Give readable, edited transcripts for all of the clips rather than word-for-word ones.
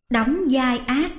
Đóng vai ác.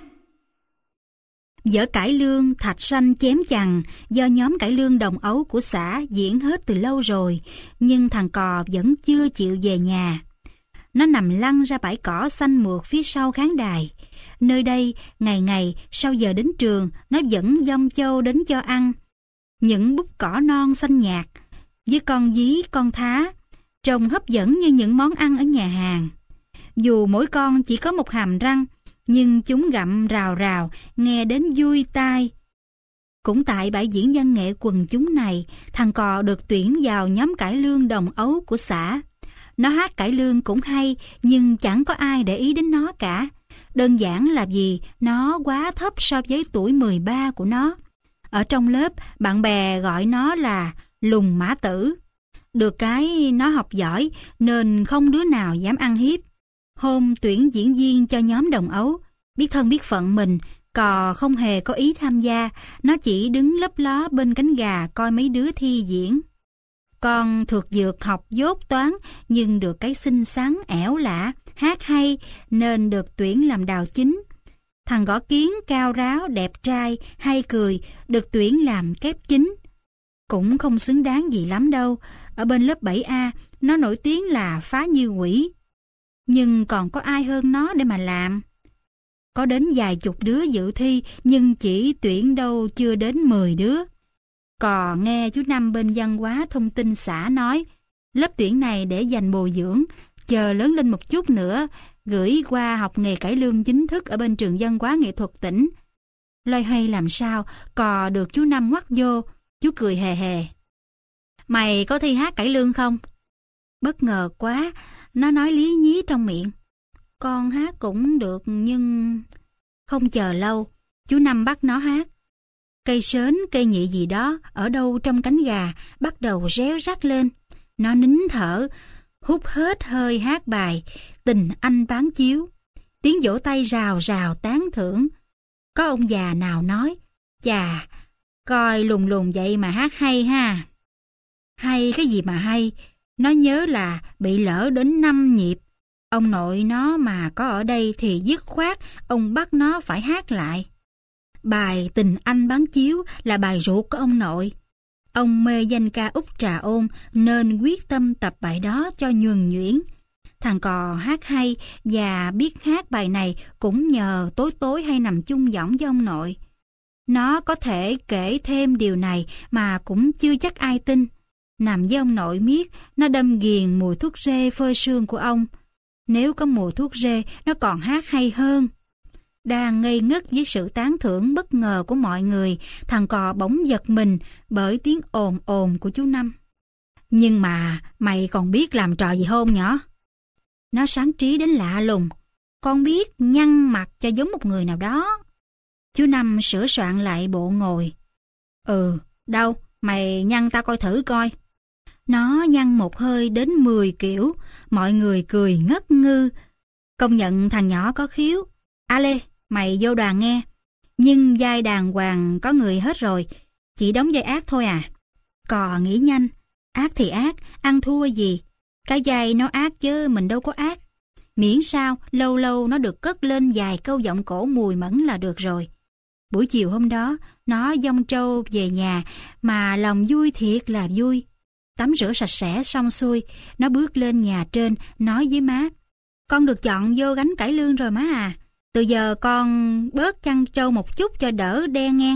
Vở cải lương Thạch Sanh chém chằng do nhóm cải lương Đồng Ấu của xã diễn hết từ lâu rồi, nhưng thằng cò vẫn chưa chịu về nhà. Nó nằm lăn ra bãi cỏ xanh mượt phía sau khán đài. Nơi đây, ngày ngày sau giờ đến trường, nó vẫn dông châu đến cho ăn. Những búp cỏ non xanh nhạt, với con dí, con thá, trông hấp dẫn như những món ăn ở nhà hàng. Dù mỗi con chỉ có một hàm răng, nhưng chúng gặm rào rào, nghe đến vui tai. Cũng tại bãi diễn văn nghệ quần chúng này, thằng cò được tuyển vào nhóm cải lương Đồng Ấu của xã. Nó hát cải lương cũng hay, nhưng chẳng có ai để ý đến nó cả. Đơn giản là vì nó quá thấp so với tuổi 13 của nó. Ở trong lớp, bạn bè gọi nó là Lùng Mã Tử. Được cái nó học giỏi nên không đứa nào dám ăn hiếp. Hôm tuyển diễn viên cho nhóm Đồng Ấu, biết thân biết phận mình, cò không hề có ý tham gia. Nó chỉ đứng lấp ló bên cánh gà coi mấy đứa thi diễn. Con thuộc dược học dốt toán, nhưng được cái xinh xắn ẻo lả, hát hay nên được tuyển làm đào chính. Thằng Gõ Kiến cao ráo, đẹp trai, hay cười, được tuyển làm kép chính. Cũng không xứng đáng gì lắm đâu. Ở bên lớp 7A, nó nổi tiếng là phá như quỷ. Nhưng còn có ai hơn nó để mà làm? Có đến vài chục đứa dự thi, nhưng chỉ tuyển đâu chưa đến 10 đứa. Cò nghe chú Năm bên văn hóa thông tin xã nói, lớp tuyển này để dành bồi dưỡng, chờ lớn lên một chút nữa, gửi qua học nghề cải lương chính thức ở bên trường văn hóa nghệ thuật tỉnh. Loay hoay làm sao, cò được chú Năm ngoắt vô, chú cười hề hề. Mày có thi hát cải lương không? Bất ngờ quá, nó nói lý nhí trong miệng. Con hát cũng được nhưng... Không chờ lâu, chú Năm bắt nó hát. Cây sến, cây nhị gì đó, ở đâu trong cánh gà, bắt đầu réo rắt lên. Nó nín thở, hút hết hơi hát bài Tình Anh Bán Chiếu. Tiếng vỗ tay rào rào tán thưởng. Có ông già nào nói, chà, coi lùng lùng vậy mà hát hay ha. Hay cái gì mà hay, nó nhớ là bị lỡ đến 5 nhịp. Ông nội nó mà có ở đây thì dứt khoát, ông bắt nó phải hát lại. Bài Tình Anh Bán Chiếu là bài ruột của ông nội. Ông mê danh ca Út Trà Ôn nên quyết tâm tập bài đó cho nhuần nhuyễn. Thằng cò hát hay và biết hát bài này cũng nhờ tối tối hay nằm chung võng với ông nội. Nó có thể kể thêm điều này mà cũng chưa chắc ai tin. Nằm với ông nội miết, nó đâm ghiền mùi thuốc rê phơi sương của ông. Nếu có mùi thuốc rê, nó còn hát hay hơn. Đang ngây ngất với sự tán thưởng bất ngờ của mọi người, thằng cò bỗng giật mình bởi tiếng ồn ồn của chú Năm. Nhưng mà mày còn biết làm trò gì không nhỏ? Nó sáng trí đến lạ lùng. Con biết nhăn mặt cho giống một người nào đó. Chú Năm sửa soạn lại bộ ngồi. Đâu, mày nhăn tao coi thử coi. Nó nhăn một hơi đến 10 kiểu, mọi người cười ngất ngư. Công nhận thằng nhỏ có khiếu. A Lê, mày vô đoàn nghe. Nhưng vai đàng hoàng có người hết rồi, chỉ đóng vai ác thôi à. Cò nghĩ nhanh, ác thì ác, ăn thua gì. Cái vai nó ác chứ mình đâu có ác. Miễn sao lâu lâu nó được cất lên vài câu giọng cổ mùi mẫn là được rồi. Buổi chiều hôm đó, nó dông trâu về nhà mà lòng vui thiệt là vui. Tắm rửa sạch sẽ xong xuôi, nó bước lên nhà trên nói với má. Con được chọn vô gánh cải lương rồi má à. Từ giờ con bớt chăn trâu một chút cho đỡ đen ngang.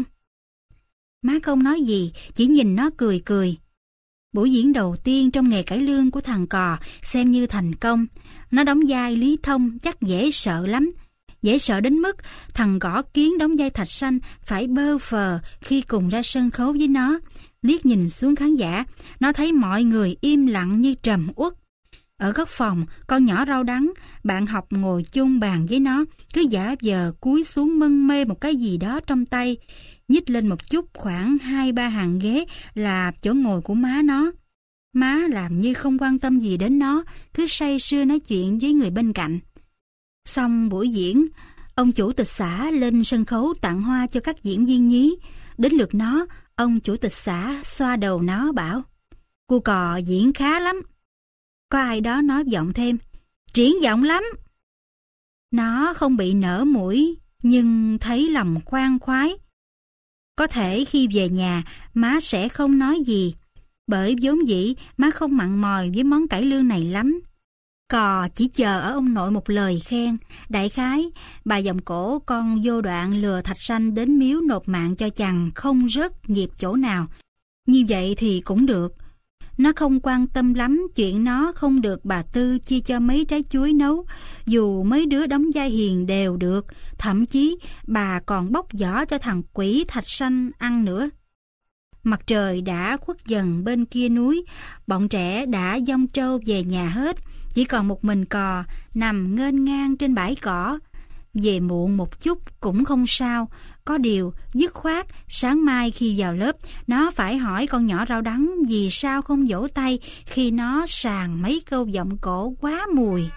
Má không nói gì, chỉ nhìn nó cười cười. Buổi diễn đầu tiên trong nghề cải lương của thằng cò xem như thành công. Nó đóng vai Lý Thông chắc dễ sợ lắm. Dễ sợ đến mức thằng Gõ Kiến đóng vai Thạch Sanh phải bơ phờ khi cùng ra sân khấu với nó. Liếc nhìn xuống khán giả, nó thấy mọi người im lặng như trầm uất. Ở góc phòng, con nhỏ rau đắng, bạn học ngồi chung bàn với nó, cứ giả vờ cúi xuống mân mê một cái gì đó trong tay. Nhích lên một chút khoảng 2-3 hàng ghế là chỗ ngồi của má nó. Má làm như không quan tâm gì đến nó, cứ say sưa nói chuyện với người bên cạnh. Xong buổi diễn, ông chủ tịch xã lên sân khấu tặng hoa cho các diễn viên nhí. Đến lượt nó, ông chủ tịch xã xoa đầu nó bảo: Cô cò diễn khá lắm. Có ai đó nói giọng thêm: Triển vọng lắm. Nó không bị nở mũi, nhưng thấy lòng khoan khoái. Có thể khi về nhà, má sẽ không nói gì, bởi vốn dĩ má không mặn mòi với món cải lương này lắm. Cò chỉ chờ ở ông nội một lời khen. Đại khái, bà vòng cổ con vô đoạn lừa Thạch Sanh đến miếu nộp mạng cho chằng không rớt nhịp chỗ nào. Như vậy thì cũng được. Nó không quan tâm lắm chuyện nó không được bà Tư chia cho mấy trái chuối nấu, dù mấy đứa đóng vai hiền đều được, thậm chí bà còn bóc vỏ cho thằng quỷ Thạch Sanh ăn nữa. Mặt trời đã khuất dần bên kia núi, bọn trẻ đã dông trâu về nhà hết, chỉ còn một mình Cò nằm nghênh ngang trên bãi cỏ. Về muộn một chút cũng không sao, có điều dứt khoát sáng mai khi vào lớp nó phải hỏi con nhỏ rau đắng vì sao không vỗ tay khi nó sàng mấy câu giọng cổ quá mùi.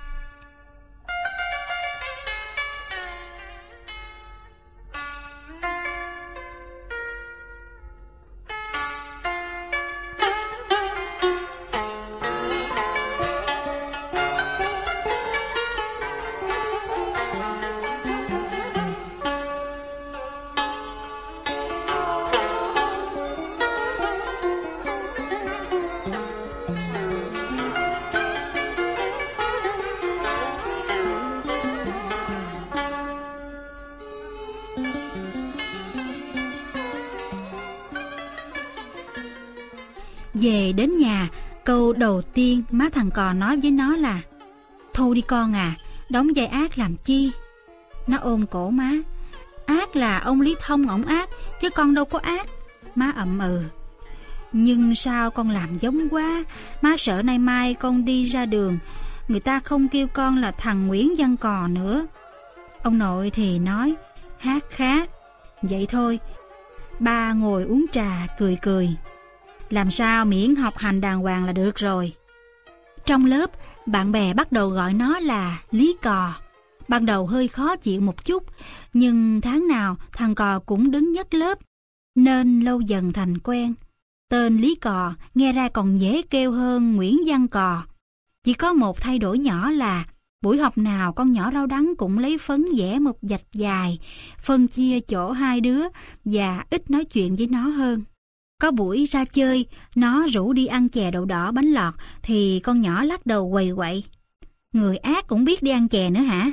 Về đến nhà, câu đầu tiên má thằng Cò nói với nó là: "Thôi đi con à, đóng vai ác làm chi?" Nó ôm cổ má: "Ác là ông Lý Thông ổng ác, chứ con đâu có ác." Má ậm ừ: "Nhưng sao con làm giống quá, má sợ nay mai con đi ra đường, người ta không kêu con là thằng Nguyễn Văn Cò nữa." Ông nội thì nói: "Hát khá, vậy thôi." Ba ngồi uống trà cười cười: "Làm sao miễn học hành đàng hoàng là được rồi." Trong lớp, bạn bè bắt đầu gọi nó là Lý Cò. Ban đầu hơi khó chịu một chút, nhưng tháng nào thằng Cò cũng đứng nhất lớp, nên lâu dần thành quen. Tên Lý Cò nghe ra còn dễ kêu hơn Nguyễn Văn Cò. Chỉ có một thay đổi nhỏ là buổi học nào con nhỏ rau đắng cũng lấy phấn vẽ một vạch dài, phân chia chỗ hai đứa và ít nói chuyện với nó hơn. Có buổi ra chơi, nó rủ đi ăn chè đậu đỏ bánh lọt thì con nhỏ lắc đầu quầy quậy: "Người ác cũng biết đi ăn chè nữa hả?"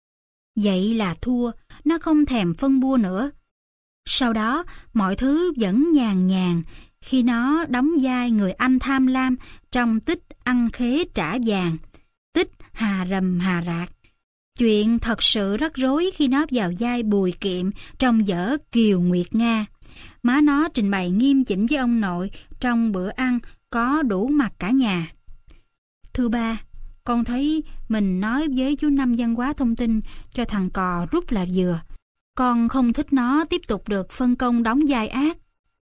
Vậy là thua, nó không thèm phân bua nữa. Sau đó, mọi thứ vẫn nhàn nhàn khi nó đóng vai người anh tham lam trong tích Ăn khế trả vàng, tích Hà rầm hà rạc. Chuyện thật sự rắc rối khi nó vào vai Bùi Kiệm trong vở Kiều Nguyệt Nga. Má nó trình bày nghiêm chỉnh với ông nội trong bữa ăn có đủ mặt cả nhà: "Thưa ba, con thấy mình nói với chú Năm văn hóa thông tin cho thằng Cò rút là vừa. Con không thích nó tiếp tục được phân công đóng vai ác."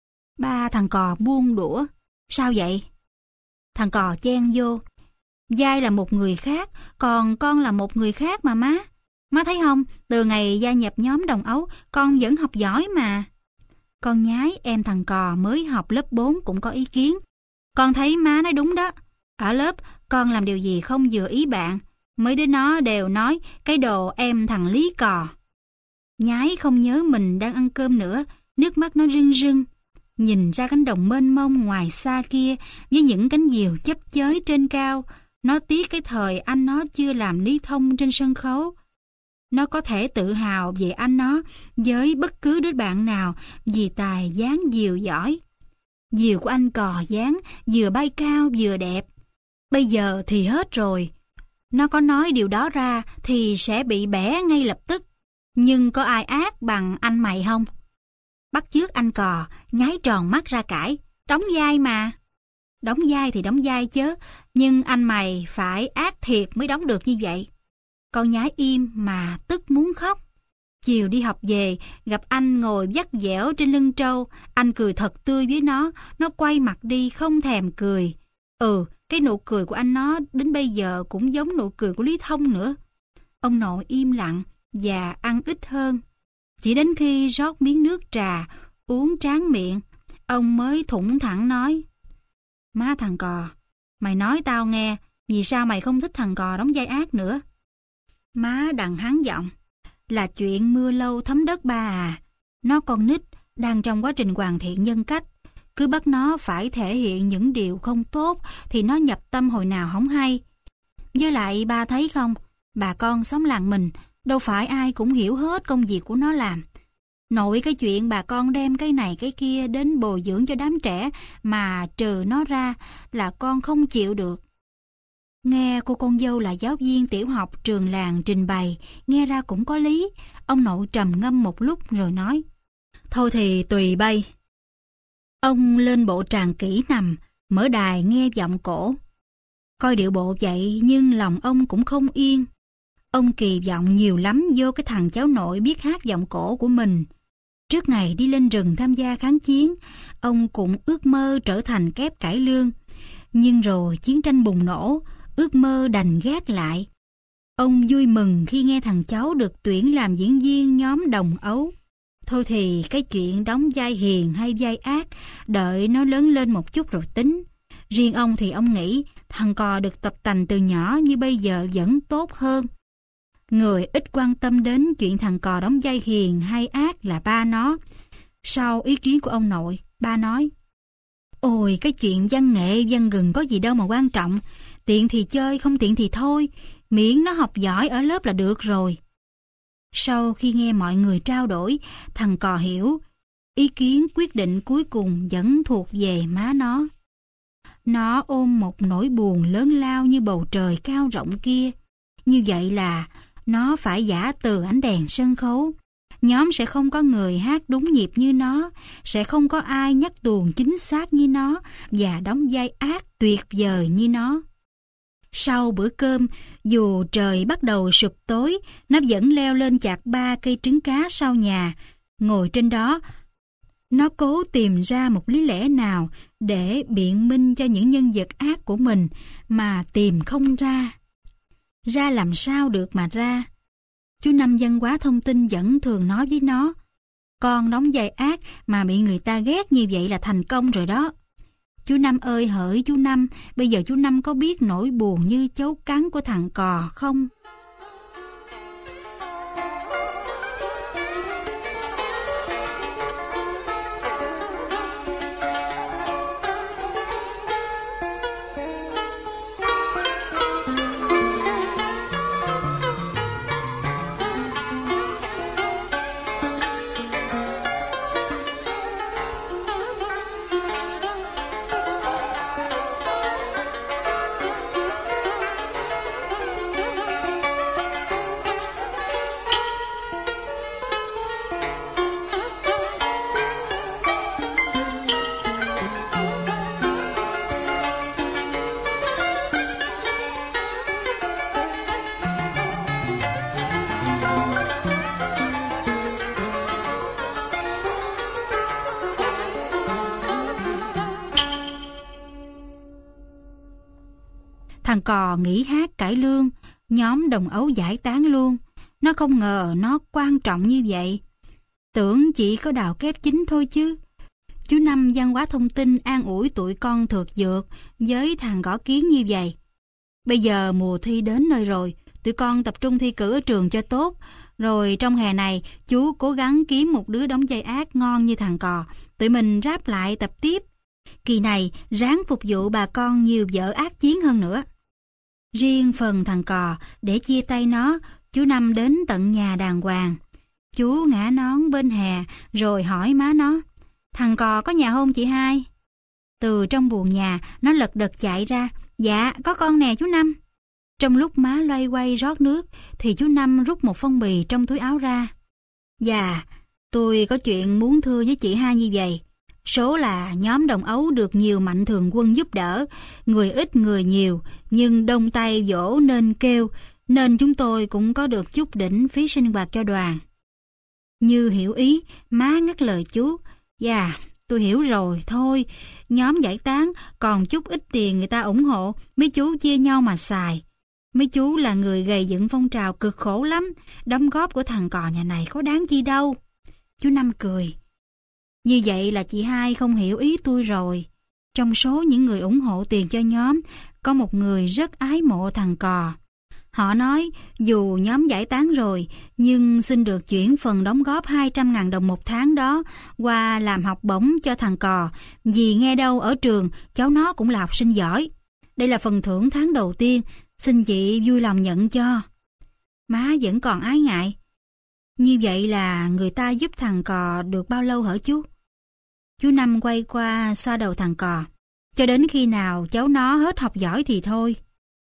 Ba thằng Cò buông đũa: "Sao vậy?" Thằng Cò chen vô: "Vai là một người khác, còn con là một người khác mà má. Má thấy không, từ ngày gia nhập nhóm đồng ấu, con vẫn học giỏi mà." Con nhái em thằng Cò mới học lớp 4 cũng có ý kiến: "Con thấy má nói đúng đó. Ở lớp, con làm điều gì không vừa ý bạn, mấy đứa nó đều nói cái đồ em thằng Lý Cò." Nhái không nhớ mình đang ăn cơm nữa, nước mắt nó rưng rưng. Nhìn ra cánh đồng mênh mông ngoài xa kia với những cánh diều chớp chới trên cao, nó tiếc cái thời anh nó chưa làm Lý Thông trên sân khấu. Nó có thể tự hào về anh nó với bất cứ đứa bạn nào vì tài dáng diều giỏi. Diều của anh Cò dáng vừa bay cao vừa đẹp. Bây giờ thì hết rồi. Nó có nói điều đó ra thì sẽ bị bẻ ngay lập tức. Nhưng có ai ác bằng anh mày không? Bắt chước anh Cò, nháy tròn mắt ra cãi: "Đóng vai mà." "Đóng vai thì đóng vai chứ, nhưng anh mày phải ác thiệt mới đóng được như vậy." Con nhái im mà tức muốn khóc. Chiều đi học về, gặp anh ngồi vắt vẻo trên lưng trâu, anh cười thật tươi với nó quay mặt đi không thèm cười. Cái nụ cười của anh nó đến bây giờ cũng giống nụ cười của Lý Thông nữa. Ông nội im lặng và ăn ít hơn. Chỉ đến khi rót miếng nước trà, uống tráng miệng, ông mới thủng thẳng nói: "Má thằng Cò, mày nói tao nghe, vì sao mày không thích thằng Cò đóng vai ác nữa?" Má đằng hắn giọng. Là chuyện mưa lâu thấm đất ba à. Nó con nít, đang trong quá trình hoàn thiện nhân cách. Cứ bắt nó phải thể hiện những điều không tốt thì nó nhập tâm hồi nào không hay. Với lại ba thấy không, bà con xóm làng mình, đâu phải ai cũng hiểu hết công việc của nó làm. Nội cái chuyện bà con đem cái này cái kia đến bồi dưỡng cho đám trẻ mà trừ nó ra là con không chịu được. Nghe cô con dâu là giáo viên tiểu học trường làng trình bày, nghe ra cũng có lý. Ông nội trầm ngâm một lúc rồi nói, thôi thì tùy bay. Ông lên bộ tràng kỹ nằm, mở đài nghe giọng cổ. Coi điệu bộ vậy nhưng lòng ông cũng không yên. Ông kỳ vọng nhiều lắm vô cái thằng cháu nội biết hát giọng cổ của mình. Trước ngày đi lên rừng tham gia kháng chiến, ông cũng ước mơ trở thành kép cải lương. Nhưng rồi chiến tranh bùng nổ, ước mơ đành gác lại. Ông vui mừng khi nghe thằng cháu được tuyển làm diễn viên nhóm Đồng Ấu. Thôi thì cái chuyện đóng vai hiền hay vai ác, đợi nó lớn lên một chút rồi tính. Riêng ông thì ông nghĩ thằng cò được tập tành từ nhỏ như bây giờ vẫn tốt hơn. Người ít quan tâm đến chuyện thằng cò đóng vai hiền hay ác là ba nó. Sau ý kiến của ông nội, ba nói, ôi cái chuyện văn nghệ văn gừng có gì đâu mà quan trọng. Tiện thì chơi, không tiện thì thôi, miễn nó học giỏi ở lớp là được rồi. Sau khi nghe mọi người trao đổi, thằng cò hiểu, ý kiến quyết định cuối cùng vẫn thuộc về má nó. Nó ôm một nỗi buồn lớn lao như bầu trời cao rộng kia. Như vậy là nó phải giả từ ánh đèn sân khấu. Nhóm sẽ không có người hát đúng nhịp như nó, sẽ không có ai nhắc tuồng chính xác như nó và đóng vai ác tuyệt vời như nó. Sau bữa cơm, dù trời bắt đầu sụp tối, nó vẫn leo lên chạc 3 cây trứng cá sau nhà. Ngồi trên đó, nó cố tìm ra một lý lẽ nào để biện minh cho những nhân vật ác của mình mà tìm không ra. Ra làm sao được mà ra. Chú Năm văn hóa thông tin vẫn thường nói với nó, con đóng vai ác mà bị người ta ghét như vậy là thành công rồi đó. Chú Năm ơi hỡi chú Năm, bây giờ chú Năm có biết nỗi buồn như chấu cắn của thằng cò không? Thằng cò nghỉ hát cải lương, nhóm Đồng Ấu giải tán luôn. Nó không ngờ nó quan trọng như vậy. Tưởng chỉ có đào kép chính thôi chứ. Chú Năm văn hóa thông tin an ủi tụi con thược dược với thằng gõ kiến như vậy. Bây giờ mùa thi đến nơi rồi, tụi con tập trung thi cử ở trường cho tốt. Rồi trong hè này, chú cố gắng kiếm một đứa đóng vai ác ngon như thằng cò. Tụi mình ráp lại tập tiếp. Kỳ này ráng phục vụ bà con nhiều vở ác chiến hơn nữa. Riêng phần thằng cò, để chia tay nó, chú Năm đến tận nhà đàng hoàng. Chú ngả nón bên hè rồi hỏi má nó, thằng cò có nhà không chị hai? Từ trong buồng nhà nó lật đật chạy ra, dạ có con nè chú Năm. Trong lúc má loay quay rót nước thì chú Năm rút một phong bì trong túi áo ra. Dạ, tôi có chuyện muốn thưa với chị hai như vậy. Số là nhóm Đồng Ấu được nhiều mạnh thường quân giúp đỡ, người ít người nhiều, nhưng đông tay vỗ nên kêu, nên chúng tôi cũng có được chút đỉnh phí sinh hoạt cho đoàn. Như hiểu ý, má ngắt lời chú. Dạ, tôi hiểu rồi, thôi, nhóm giải tán, còn chút ít tiền người ta ủng hộ, mấy chú chia nhau mà xài. Mấy chú là người gầy dựng phong trào cực khổ lắm, đóng góp của thằng cò nhà này có đáng chi đâu. Chú Năm cười. Như vậy là chị hai không hiểu ý tôi rồi. Trong số những người ủng hộ tiền cho nhóm, có một người rất ái mộ thằng cò. Họ nói dù nhóm giải tán rồi, nhưng xin được chuyển phần đóng góp 200.000 đồng một tháng đó qua làm học bổng cho thằng Cò, vì nghe đâu ở trường cháu nó cũng là học sinh giỏi. Đây là phần thưởng tháng đầu tiên, xin chị vui lòng nhận cho. Má vẫn còn ái ngại. Như vậy là người ta giúp thằng Cò được bao lâu hả chú? Chú Năm quay qua xoa đầu thằng Cò. Cho đến khi nào cháu nó hết học giỏi thì thôi.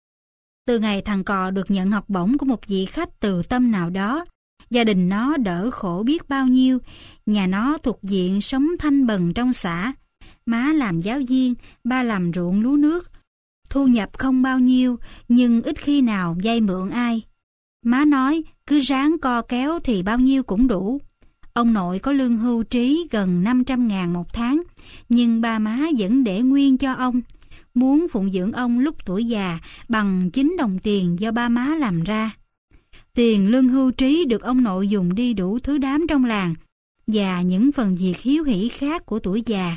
Từ ngày thằng Cò được nhận học bổng của một vị khách từ tâm nào đó, gia đình nó đỡ khổ biết bao nhiêu. Nhà nó thuộc diện sống thanh bần trong xã. Má làm giáo viên, ba làm ruộng lúa nước. Thu nhập không bao nhiêu, nhưng ít khi nào vay mượn ai. Má nói cứ ráng co kéo thì bao nhiêu cũng đủ. Ông nội có lương hưu trí gần 500.000 một tháng, nhưng ba má vẫn để nguyên cho ông. Muốn phụng dưỡng ông lúc tuổi già bằng chính đồng tiền do ba má làm ra. Tiền lương hưu trí được ông nội dùng đi đủ thứ đám trong làng và những phần việc hiếu hỉ khác của tuổi già.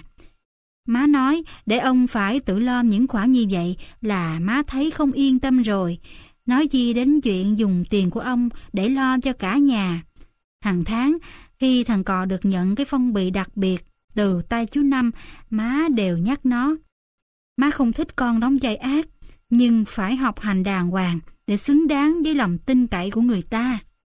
Má nói để ông phải tự lo những khoản như vậy là má thấy không yên tâm rồi. Nói chi đến chuyện dùng tiền của ông để lo cho cả nhà. Hàng tháng, khi thằng Cò được nhận cái phong bì đặc biệt từ tay chú Năm, má đều nhắc nó. Má không thích con đóng vai ác, nhưng phải học hành đàng hoàng để xứng đáng với lòng tin cậy của người ta.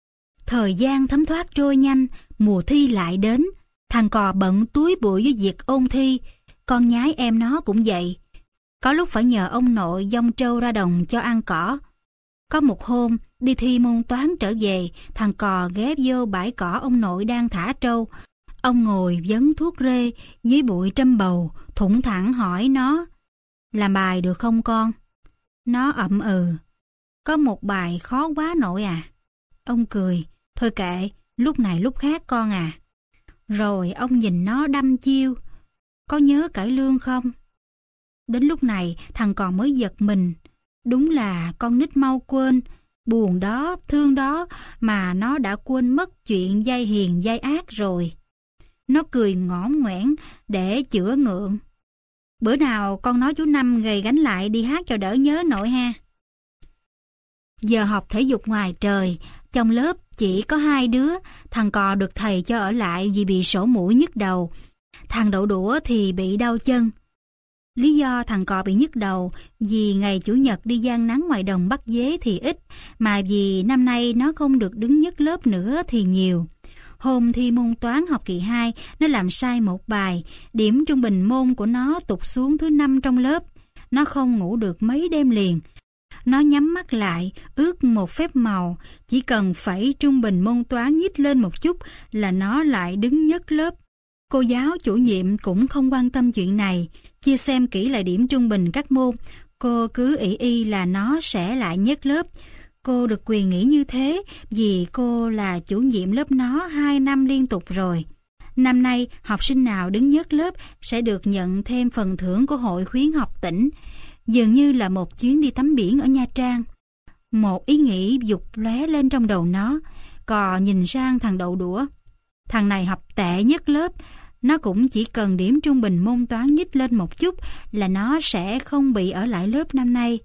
Thời gian thấm thoát trôi nhanh, mùa thi lại đến. Thằng Cò bận túi bụi với việc ôn thi, con nhái em nó cũng vậy. Có lúc phải nhờ ông nội dông trâu ra đồng cho ăn cỏ. Có một hôm, đi thi môn toán trở về, thằng Cò ghé vô bãi cỏ ông nội đang thả trâu. Ông ngồi vấn thuốc rê dưới bụi trăm bầu, thủng thẳng hỏi nó, làm bài được không con? Nó ậm ừ, có một bài khó quá nội à. Ông cười, thôi kệ, lúc này lúc khác con à. Rồi ông nhìn nó đăm chiêu, có nhớ cải lương không? Đến lúc này thằng Cò mới giật mình. Đúng là con nít mau quên, buồn đó, thương đó mà nó đã quên mất chuyện dây hiền dây ác rồi. Nó cười ngõn ngoẻn để chữa ngượng. Bữa nào con nói chú Năm gầy gánh lại đi hát cho đỡ nhớ nội ha. Giờ học thể dục ngoài trời, trong lớp chỉ có 2 đứa, thằng Cò được thầy cho ở lại vì bị sổ mũi nhức đầu. Thằng Đậu Đũa thì bị đau chân. Lý do thằng Cò bị nhức đầu vì ngày Chủ nhật đi giang nắng ngoài đồng bắt dế thì ít, mà vì năm nay nó không được đứng nhất lớp nữa thì nhiều. Hôm thi môn toán học kỳ 2, nó làm sai một bài, điểm trung bình môn của nó tụt xuống thứ 5 trong lớp. Nó không ngủ được mấy đêm liền. Nó nhắm mắt lại, ước một phép màu, chỉ cần phẩy trung bình môn toán nhích lên một chút là nó lại đứng nhất lớp. Cô giáo chủ nhiệm cũng không quan tâm chuyện này, chia xem kỹ lại điểm trung bình các môn. Cô cứ ỷ y là nó sẽ lại nhất lớp. Cô được quyền nghĩ như thế vì cô là chủ nhiệm lớp nó 2 năm liên tục rồi. Năm nay, học sinh nào đứng nhất lớp sẽ được nhận thêm phần thưởng của Hội khuyến học tỉnh, dường như là một chuyến đi tắm biển ở Nha Trang. Một ý nghĩ dục lóe lên trong đầu nó. Cò nhìn sang thằng Đậu Đũa. Thằng này học tệ nhất lớp, nó cũng chỉ cần điểm trung bình môn toán nhích lên một chút là nó sẽ không bị ở lại lớp năm nay.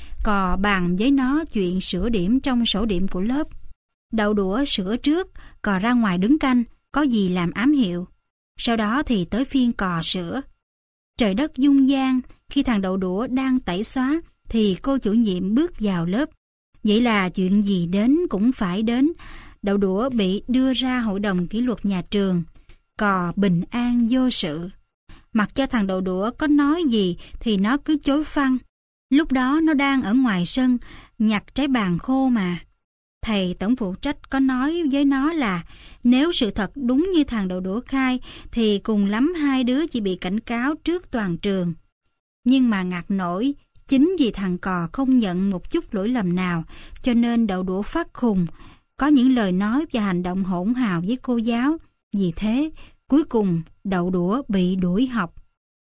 Cò bàn với nó chuyện sửa điểm trong sổ điểm của lớp. Đậu Đũa sửa trước, Cò ra ngoài đứng canh, có gì làm ám hiệu. Sau đó thì tới phiên Cò sửa. Trời đất dung dang, khi thằng Đậu Đũa đang tẩy xóa thì cô chủ nhiệm bước vào lớp. Vậy là chuyện gì đến cũng phải đến. Đậu Đũa bị đưa ra hội đồng kỷ luật nhà trường. Cò bình an vô sự. Mặc cho thằng Đậu Đũa có nói gì thì nó cứ chối phăng. Lúc đó nó đang ở ngoài sân nhặt trái bàng khô mà. Thầy tổng phụ trách có nói với nó là nếu sự thật đúng như thằng Đậu Đũa khai thì cùng lắm 2 đứa chỉ bị cảnh cáo trước toàn trường. Nhưng mà ngặt nổi, chính vì thằng Cò không nhận một chút lỗi lầm nào cho nên Đậu Đũa phát khùng, có những lời nói và hành động hỗn hào với cô giáo. Vì thế, cuối cùng Đậu Đũa bị đuổi học.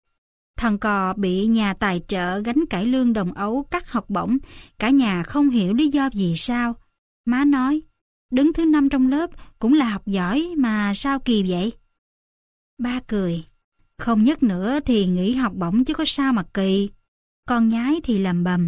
Thằng Cò bị nhà tài trợ gánh cải lương đồng ấu cắt học bổng, cả nhà không hiểu lý do vì sao. Má nói, đứng thứ 5 trong lớp cũng là học giỏi mà sao kỳ vậy? Ba cười, không nhất nữa thì nghỉ học bổng chứ có sao mà kỳ. Con nhái thì làm bầm,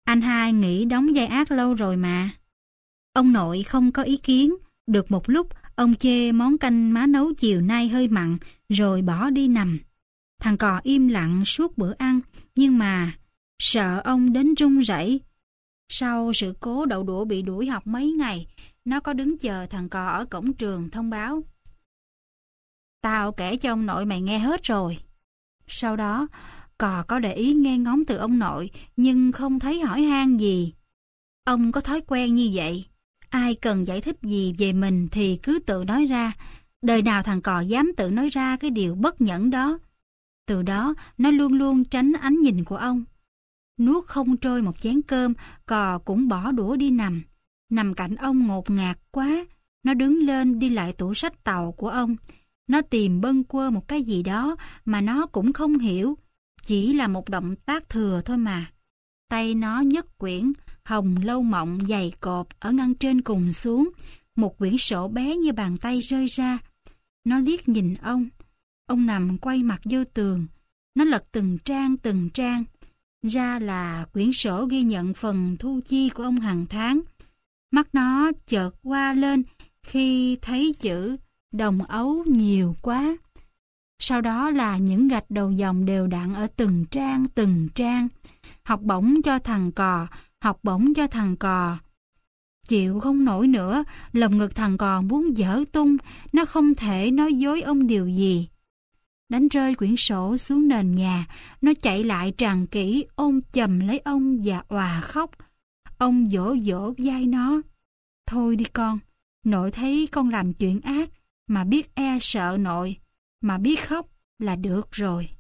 Anh hai nghĩ đóng vai ác lâu rồi mà. Ông nội không có ý kiến. Được một lúc, ông chê món canh má nấu chiều nay hơi mặn, rồi bỏ đi nằm. Thằng cò im lặng suốt bữa ăn, nhưng mà sợ ông đến run rẩy. Sau sự cố đậu đũa bị đuổi học mấy ngày, nó có đứng chờ thằng cò ở cổng trường thông báo: "Tao kể cho ông nội mày nghe hết rồi." Sau đó, cò có để ý nghe ngóng từ ông nội, nhưng không thấy hỏi han gì. Ông có thói quen như vậy. Ai cần giải thích gì về mình thì cứ tự nói ra. Đời nào thằng cò dám tự nói ra cái điều bất nhẫn đó. Từ đó, nó luôn luôn tránh ánh nhìn của ông. Nuốt không trôi một chén cơm, cò cũng bỏ đũa đi nằm. Nằm cạnh ông ngột ngạt quá. Nó đứng lên đi lại tủ sách tàu của ông. Nó tìm bâng quơ một cái gì đó mà nó cũng không hiểu. Chỉ là một động tác thừa thôi mà. Tay nó nhấc quyển Hồng Lâu Mộng dày cộp ở ngăn trên cùng xuống. Một quyển sổ bé như bàn tay rơi ra. Nó liếc nhìn ông. Ông nằm quay mặt vô tường. Nó lật từng trang. Ra là quyển sổ ghi nhận phần thu chi của ông hàng tháng. Mắt nó chợt qua lên khi thấy chữ đồng ấu nhiều quá. Sau đó là những gạch đầu dòng đều đặn ở từng trang. Học bổng cho thằng cò, học bổng cho thằng cò. Chịu không nổi nữa, lồng ngực thằng cò muốn vỡ tung, nó không thể nói dối ông điều gì. Đánh rơi quyển sổ xuống nền nhà, nó chạy lại tràn kỹ ôm chầm lấy ông và òa khóc. Ông dỗ vai nó: "Thôi đi con, nội thấy con làm chuyện ác, mà biết e sợ nội, mà biết khóc là được rồi."